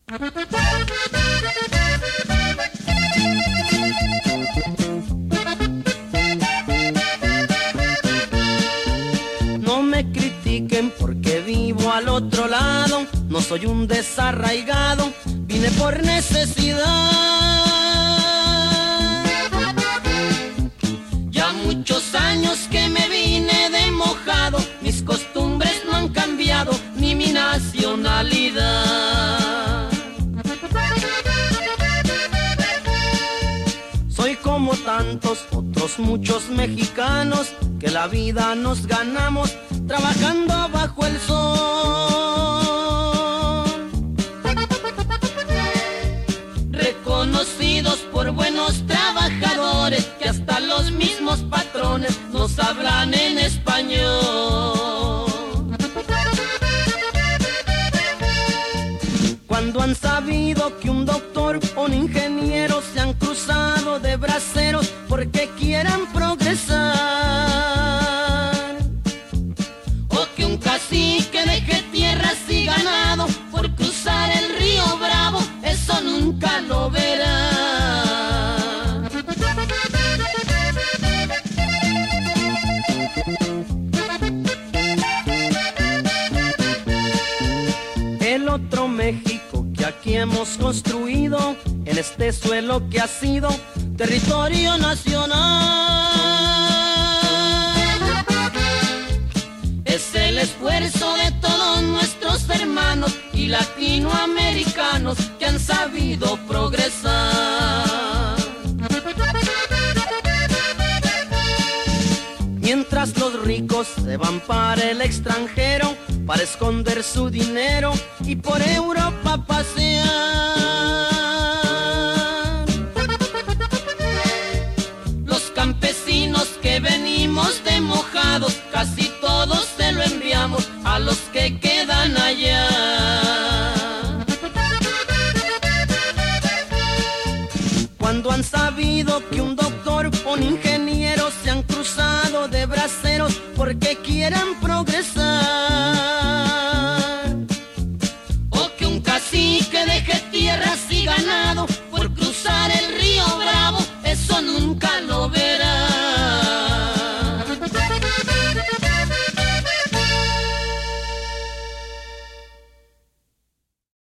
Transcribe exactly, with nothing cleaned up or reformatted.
No me critiquen porque vivo al otro lado, no soy un desarraigado, vine por necesidad. Ya muchos años que me vine de mojado, mis costumbres no han cambiado, ni mi nacionalidad. Soy como tantos otros muchos mexicanos, que la vida nos ganamos trabajando bajo el sol. Reconocidos por buenos trabajadores, que hasta los mismos patrones nos hablan en español. Cuando han sabido que un doctor o un ingeniero se han cruzado de braceros porque quieran progresar, o que un cacique deje tierras y ganado por cruzar el río Bravo, eso nunca lo verá. El otro México que aquí hemos construido, en este suelo que ha sido territorio nacional, es el esfuerzo de todos nuestros hermanos y latinoamericanos que han sabido progresar. Mientras los ricos se van para el extranjero para esconder su dinero y por Europa pasear, los campesinos que venimos de mojados, casi todos se lo enviamos a los que quedan allá. Cuando han sabido que un doctor o un ingeniero se han cruzado de braceros porque quieren progresar,